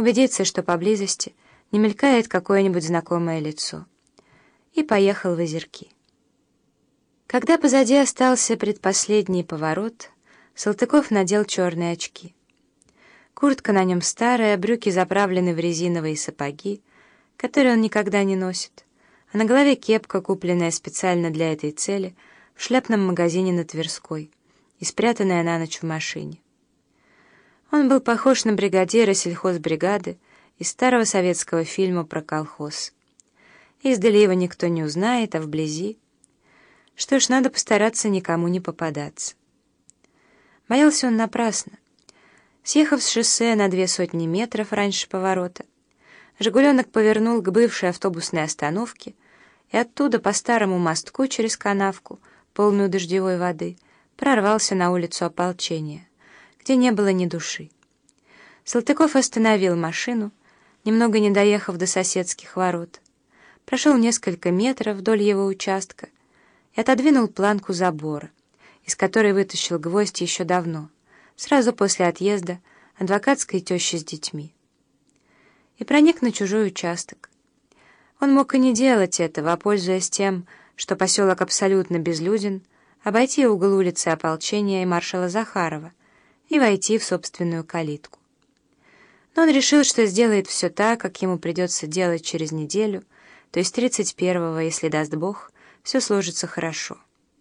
убедиться, что поблизости не мелькает какое-нибудь знакомое лицо, и поехал в Озерки. Когда позади остался предпоследний поворот, Салтыков надел черные очки. Куртка на нем старая, брюки заправлены в резиновые сапоги, которые он никогда не носит, а на голове кепка, купленная специально для этой цели в шляпном магазине на Тверской и спрятанная на ночь в машине. Он был похож на бригадира сельхозбригады из старого советского фильма про колхоз. Издали его никто не узнает, а вблизи... Что ж, надо постараться никому не попадаться. Боялся он напрасно. Съехав с шоссе на 200 метров раньше поворота, «Жигуленок» повернул к бывшей автобусной остановке и оттуда по старому мостку через канавку, полную дождевой воды, прорвался на улицу Ополчения, где не было ни души. Салтыков остановил машину, немного не доехав до соседских ворот, прошел несколько метров вдоль его участка и отодвинул планку забора, из которой вытащил гвоздь еще давно, сразу после отъезда адвокатской тещи с детьми, и проник на чужой участок. Он мог и не делать этого, а, пользуясь тем, что поселок абсолютно безлюден, обойти угол улицы Ополчения и маршала Захарова и войти в собственную калитку. Но он решил, что сделает все так, как ему придется делать через неделю, то есть 31-го, если даст Бог, все сложится хорошо.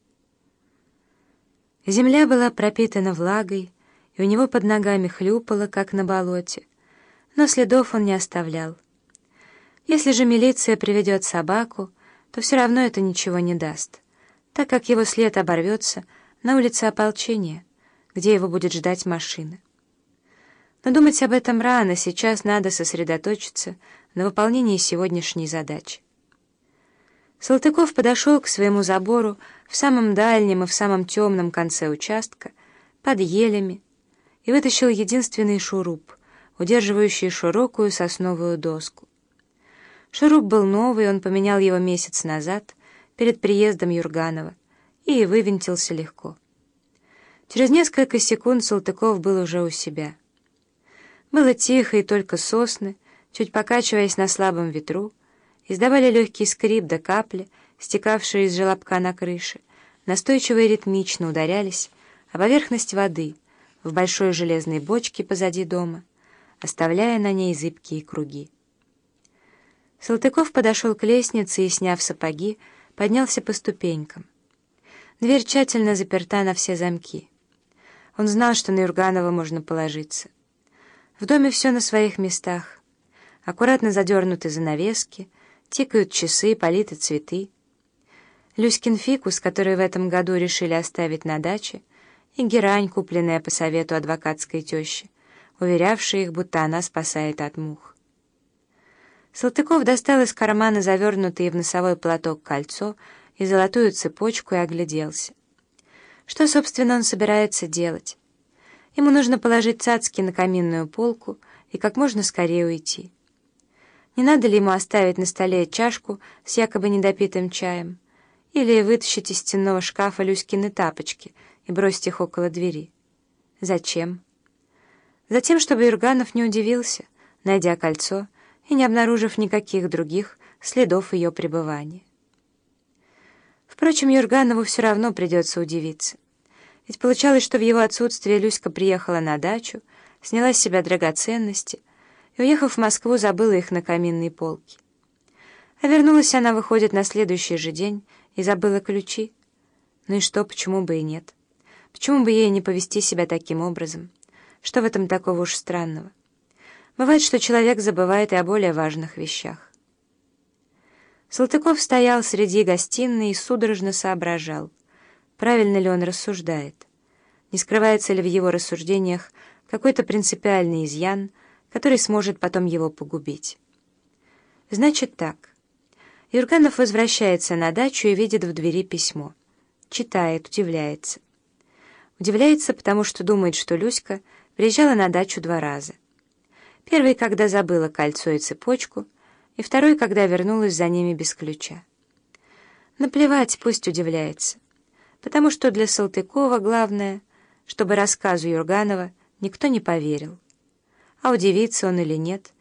Земля была пропитана влагой, и у него под ногами хлюпало, как на болоте, но следов он не оставлял. Если же милиция приведет собаку, то все равно это ничего не даст, так как его след оборвется на улице Ополчения, где его будет ждать машина. Но думать об этом рано, сейчас надо сосредоточиться на выполнении сегодняшней задачи. Салтыков подошел к своему забору в самом дальнем и в самом темном конце участка, под елями, и вытащил единственный шуруп, удерживающий широкую сосновую доску. Шуруп был новый, он поменял его месяц назад, перед приездом Юрганова, и вывинтился легко. Через несколько секунд Салтыков был уже у себя. Было тихо, и только сосны, чуть покачиваясь на слабом ветру, издавали легкий скрип да капли, стекавшие из желобка на крыше, настойчиво и ритмично ударялись о поверхность воды в большой железной бочке позади дома, оставляя на ней зыбкие круги. Салтыков подошел к лестнице и, сняв сапоги, поднялся по ступенькам. Дверь тщательно заперта на все замки. Он знал, что на Юрганова можно положиться. В доме все на своих местах. Аккуратно задернуты занавески, тикают часы, политы цветы. Люськин фикус, который в этом году решили оставить на даче, и герань, купленная по совету адвокатской тещи, уверявшей их, будто она спасает от мух. Салтыков достал из кармана завернутое в носовой платок кольцо и золотую цепочку и огляделся. Что, собственно, он собирается делать? Ему нужно положить цацки на каминную полку и как можно скорее уйти. Не надо ли ему оставить на столе чашку с якобы недопитым чаем или вытащить из стенного шкафа Люськины тапочки и бросить их около двери? Зачем? Затем, чтобы Юрганов не удивился, найдя кольцо и не обнаружив никаких других следов ее пребывания. Впрочем, Юрганову все равно придется удивиться. Ведь получалось, что в его отсутствие Люська приехала на дачу, сняла с себя драгоценности и, уехав в Москву, забыла их на каминной полке. А вернулась она, выходит, на следующий же день и забыла ключи. Ну и что, почему бы и нет? Почему бы ей не повести себя таким образом? Что в этом такого уж странного? Бывает, что человек забывает и о более важных вещах. Салтыков стоял среди гостиной и судорожно соображал, правильно ли он рассуждает, не скрывается ли в его рассуждениях какой-то принципиальный изъян, который сможет потом его погубить. Значит так. Юрганов возвращается на дачу и видит в двери письмо. Читает, удивляется. Удивляется, потому что думает, что Люська приезжала на дачу 2 раза. Первый, когда забыла кольцо и цепочку, и второй, когда вернулась за ними без ключа. Наплевать, пусть удивляется, потому что для Салтыкова главное, чтобы рассказу Юрганова никто не поверил. а удивится он или нет.